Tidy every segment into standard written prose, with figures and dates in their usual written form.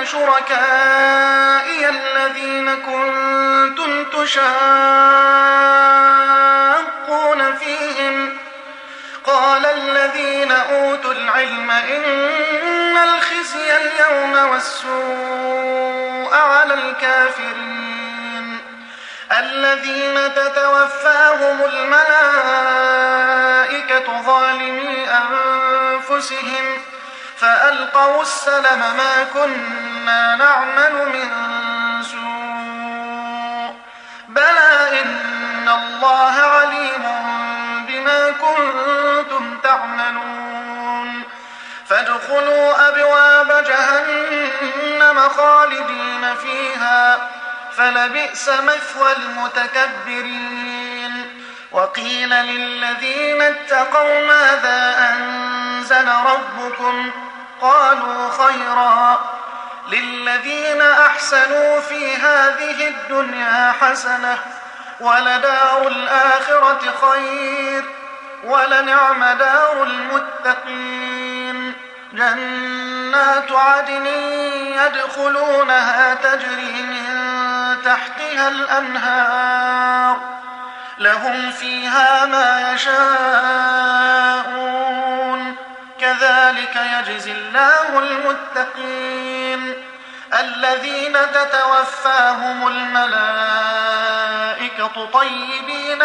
شركائي الذين كنتم تشاقون فيهم. قال الذين أوتوا العلم إن الخزي اليوم والسوء على الكافرين الذين تتوفاهم الملائكة ظالمي أنفسهم فألقوا السلم ما كنا نعمل من سوء بلى إن الله عليم بما كنتم تعملون فادخلوا أبواب جهنم خالدين فيها فلبئس مثوى المتكبرين. وقيل للذين اتقوا ماذا أنزل ربكم قالوا خيرا للذين أحسنوا في هذه الدنيا حسنة ولدار الآخرة خير ولنعم دار المتقين. جنات عدن يدخلونها تجري من تحتها الأنهار لهم فيها ما يشاءون كذلك يجزي الله المتقين الذين تتوفاهم الملائكة طيبين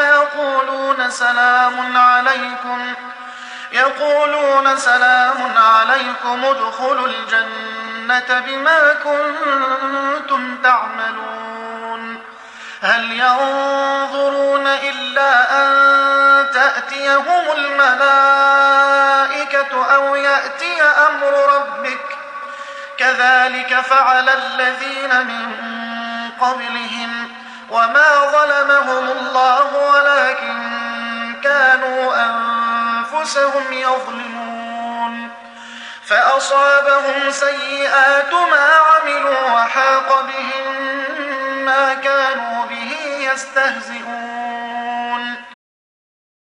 يقولون سلام عليكم ادخلوا الجنة بما كنتم تعملون. هل ينظرون إلا أن تأتيهم الملائكة أو يأتي أمر ربك كذلك فعل الذين من قبلهم وما ظلمهم الله ولكن كانوا أنفسهم يظلمون. فأصابهم سيئات ما عملوا وحاق بهم ما كانوا به يستهزئون.